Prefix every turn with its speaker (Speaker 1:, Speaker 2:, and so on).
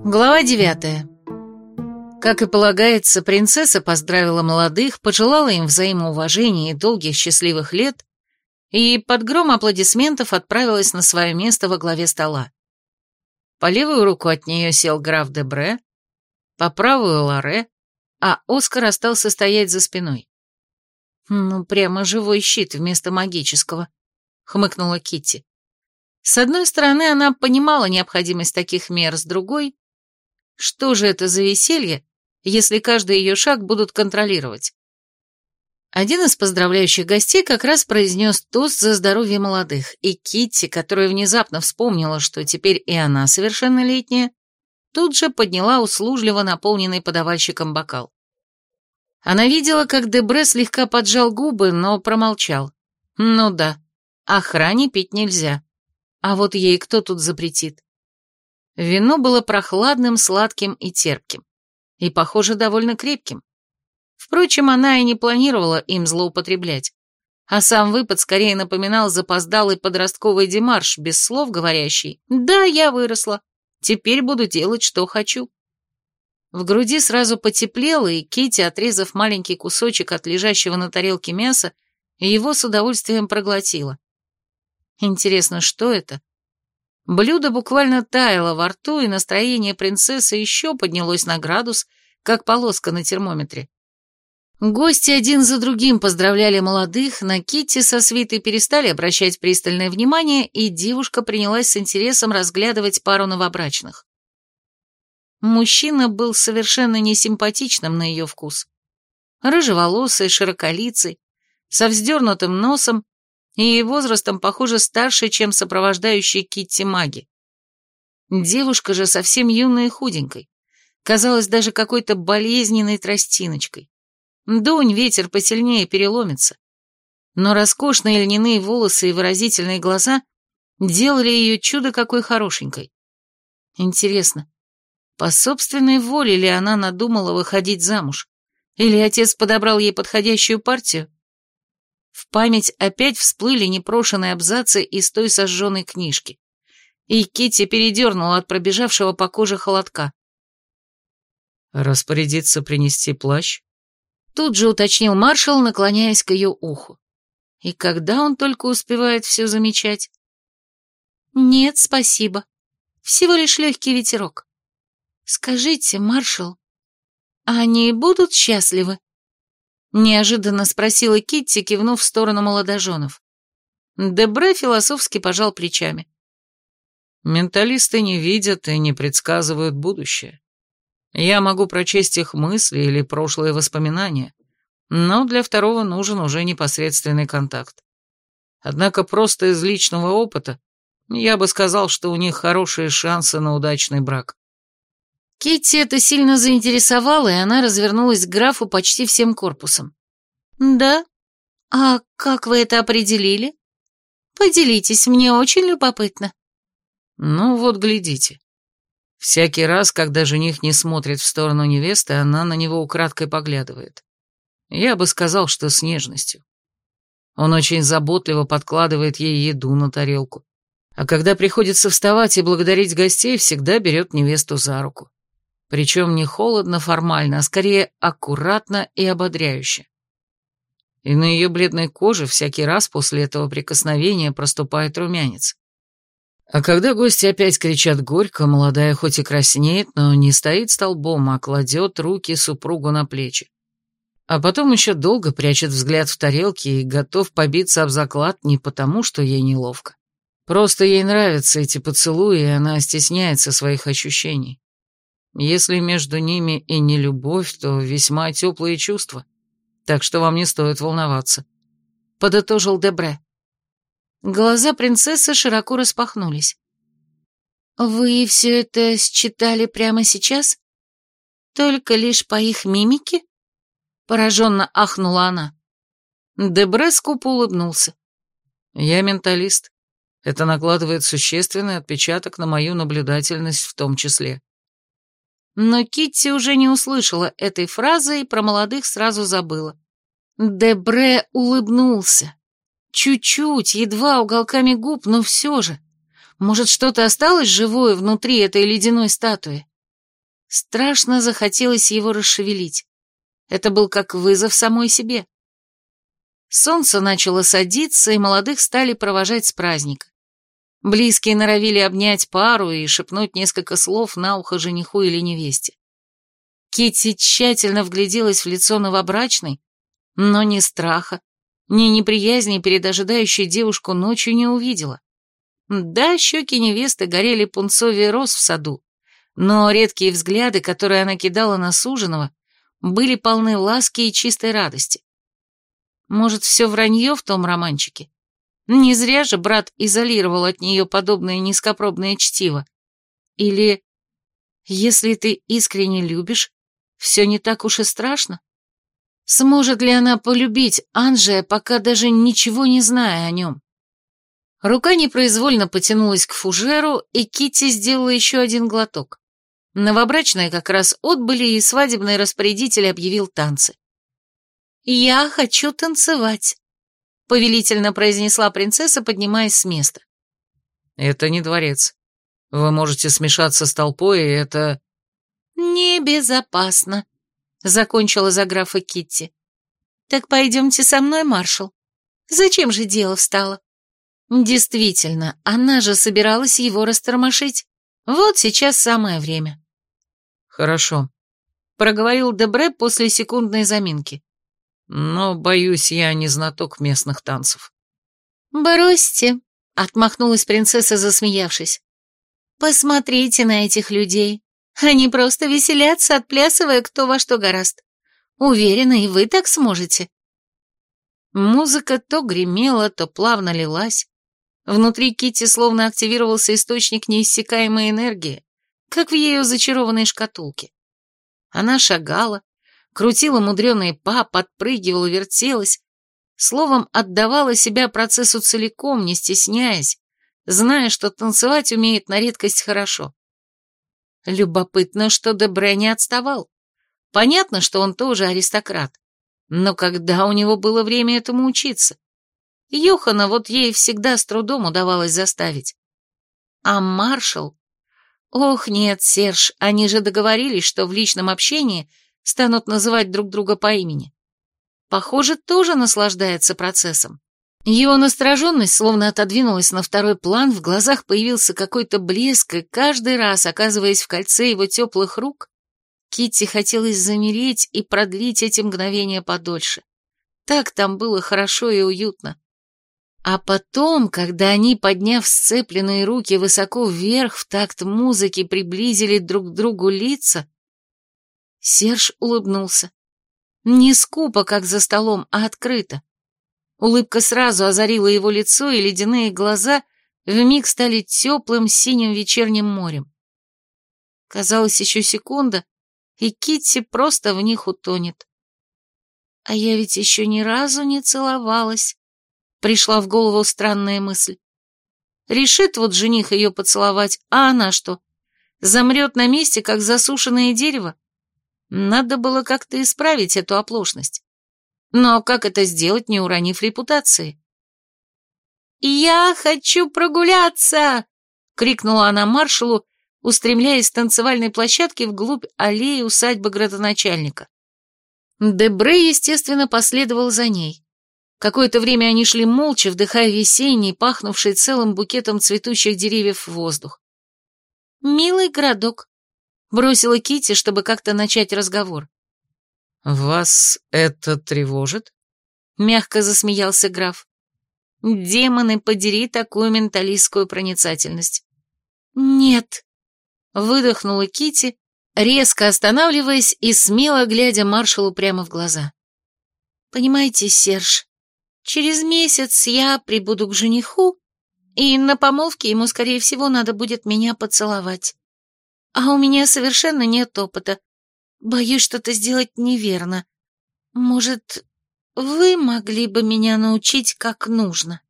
Speaker 1: Глава 9. Как и полагается, принцесса поздравила молодых, пожелала им взаимоуважения и долгих счастливых лет, и под гром аплодисментов отправилась на свое место во главе стола. По левую руку от нее сел граф Дебре, по правую — Лоре, а Оскар остался стоять за спиной. «Ну, прямо живой щит вместо магического», — хмыкнула Китти. С одной стороны, она понимала необходимость таких мер, с другой — что же это за веселье, если каждый ее шаг будут контролировать? Один из поздравляющих гостей как раз произнес тост за здоровье молодых, и Китти, которая внезапно вспомнила, что теперь и она совершеннолетняя, тут же подняла услужливо наполненный подавальщиком бокал. Она видела, как Дебре слегка поджал губы, но промолчал. Ну да, охране пить нельзя. А вот ей кто тут запретит? Вино было прохладным, сладким и терпким. И, похоже, довольно крепким. Впрочем, она и не планировала им злоупотреблять. А сам выпад скорее напоминал запоздалый подростковый демарш, без слов говорящий: «Да, я выросла. Теперь буду делать, что хочу». В груди сразу потеплело, и Китти, отрезав маленький кусочек от лежащего на тарелке мяса, его с удовольствием проглотила. Интересно, что это? Блюдо буквально таяло во рту, и настроение принцессы еще поднялось на градус, как полоска на термометре. Гости один за другим поздравляли молодых, на Китти со свитой перестали обращать пристальное внимание, и девушка принялась с интересом разглядывать пару новобрачных. Мужчина был совершенно несимпатичным на ее вкус. Рыжеволосый, широколицый, со вздернутым носом и возрастом, похоже, старше, чем сопровождающие Китти маги. Девушка же совсем юная и худенькой, казалась даже какой-то болезненной тростиночкой. Дунь, ветер посильнее переломится. Но роскошные льняные волосы и выразительные глаза делали ее чудо какой хорошенькой. Интересно, по собственной воле ли она надумала выходить замуж? Или отец подобрал ей подходящую партию? В память опять всплыли непрошеные абзацы из той сожженной книжки, и Китти передернула от пробежавшего по коже холодка.
Speaker 2: «Распорядиться принести плащ?»
Speaker 1: Тут же уточнил маршал, наклоняясь к ее уху. И когда он только успевает все замечать? «Нет, спасибо. Всего лишь легкий ветерок. Скажите, маршал, а они будут счастливы?» Неожиданно спросила Китти, кивнув в сторону молодоженов. Дебре философски пожал плечами.
Speaker 2: «Менталисты не видят и не предсказывают будущее. Я могу прочесть их мысли или прошлые воспоминания, но для второго нужен уже непосредственный контакт. Однако просто из личного опыта я бы сказал, что у них хорошие шансы на удачный брак».
Speaker 1: Китти это сильно заинтересовало, и она развернулась к графу почти всем корпусом. «Да? А как вы это определили? Поделитесь, мне очень любопытно».
Speaker 2: Ну вот, глядите. Всякий раз, когда жених не смотрит в сторону невесты, она на него украдкой поглядывает. Я бы сказал, что с нежностью. Он очень заботливо подкладывает ей еду на тарелку. А когда приходится вставать и благодарить гостей, всегда берет невесту за руку. Причем не холодно формально, а скорее аккуратно и ободряюще. И на ее бледной коже всякий раз после этого прикосновения проступает румянец. А когда гости опять кричат горько, молодая хоть и краснеет, но не стоит столбом, а кладет руки супругу на плечи. А потом еще долго прячет взгляд в тарелке и готов побиться об заклад не потому, что ей неловко. Просто ей нравятся эти поцелуи, и она стесняется своих ощущений. Если между ними и не любовь, то весьма теплые чувства, так что вам не стоит волноваться», — подытожил Дебре. Глаза принцессы широко распахнулись. «Вы все это считали прямо сейчас? Только лишь по их мимике?» Пораженно ахнула она. Дебре скупо улыбнулся. «Я менталист. Это накладывает существенный отпечаток на мою наблюдательность в том числе». Но Китти уже не услышала этой фразы и про молодых сразу забыла. Дебре улыбнулся. Чуть-чуть, едва уголками губ, но все же. Может, что-то осталось живое внутри этой ледяной статуи?
Speaker 1: Страшно захотелось его расшевелить. Это был как вызов самой себе. Солнце начало садиться, и молодых стали провожать с праздника. Близкие норовили обнять пару и шепнуть несколько слов на ухо жениху или невесте. Китти тщательно вгляделась в лицо новобрачной, но ни страха, ни неприязни перед ожидающей девушку ночью не увидела. Да, щеки невесты горели пунцовее роз в саду, но редкие взгляды, которые она кидала на суженого, были полны ласки и чистой радости. Может, все вранье в том романчике? Не зря же брат изолировал от нее подобное низкопробное чтиво. Или, если ты искренне любишь, все не так уж и страшно? Сможет ли она полюбить Анжея, пока даже ничего не зная о нем? Рука непроизвольно потянулась к фужеру, и Китти сделала еще один глоток. Новобрачные как раз отбыли, и свадебный распорядитель объявил танцы. «Я хочу танцевать», — повелительно произнесла принцесса, поднимаясь с места.
Speaker 2: «Это не дворец. Вы можете смешаться с толпой, и это...»
Speaker 1: «Небезопасно», — закончила за графа Китти. «Так пойдемте со мной, маршал. Зачем же дело встало?» Действительно, она же собиралась его растормошить. Вот сейчас самое время.
Speaker 2: «Хорошо»,
Speaker 1: — проговорил Дебре после секундной заминки.
Speaker 2: «Но, боюсь, я не знаток местных танцев».
Speaker 1: «Бросьте», — отмахнулась принцесса, засмеявшись. «Посмотрите на этих людей. Они просто веселятся, отплясывая кто во что горазд. Уверена, и вы так сможете». Музыка то гремела, то плавно лилась. Внутри Китти словно активировался источник неиссякаемой энергии, как в ее зачарованной шкатулке. Она шагала, крутила мудреные па, подпрыгивала, вертелась, словом, отдавала себя процессу целиком, не стесняясь, зная, что танцевать умеет на редкость хорошо. Любопытно, что Дебре не отставал. Понятно, что он тоже аристократ, но когда у него было время этому учиться? Йохана вот ей всегда с трудом удавалось заставить. А маршал? Ох, нет, Серж, они же договорились, что в личном общении станут называть друг друга по имени. Похоже, тоже наслаждается процессом. Его настороженность словно отодвинулась на второй план, в глазах появился какой-то блеск, и каждый раз, оказываясь в кольце его теплых рук, Китти хотелось замереть и продлить эти мгновения подольше. Так там было хорошо и уютно. А потом, когда они, подняв сцепленные руки высоко вверх, в такт музыки приблизили друг к другу лица, Серж улыбнулся. Не скупо, как за столом, а открыто. Улыбка сразу озарила его лицо, и ледяные глаза вмиг стали теплым синим вечерним морем. Казалось, еще секунда, и Китти просто в них утонет. А я ведь еще ни разу не целовалась. Пришла в голову странная мысль. Решит вот жених ее поцеловать, а она что? Замрет на месте, как засушенное дерево? Надо было как-то исправить эту оплошность. Но как это сделать, не уронив репутации? «Я хочу прогуляться!» — крикнула она маршалу, устремляясь с танцевальной площадки вглубь аллеи усадьбы градоначальника. Дебре, естественно, последовал за ней. Какое-то время они шли молча, вдыхая весенний, пахнувший целым букетом цветущих деревьев в воздух. «Милый городок», — бросила Китти, чтобы как-то начать разговор.
Speaker 2: «Вас это тревожит?»
Speaker 1: — мягко засмеялся граф. «Демоны, подери такую менталистскую проницательность». «Нет», — выдохнула Китти, резко останавливаясь и смело глядя маршалу прямо в глаза. «Понимаете, Серж, через месяц я прибуду к жениху, и на помолвке ему, скорее всего, надо будет меня поцеловать. А у меня совершенно нет опыта. Боюсь что-то сделать неверно. Может, вы могли бы меня научить, как нужно?»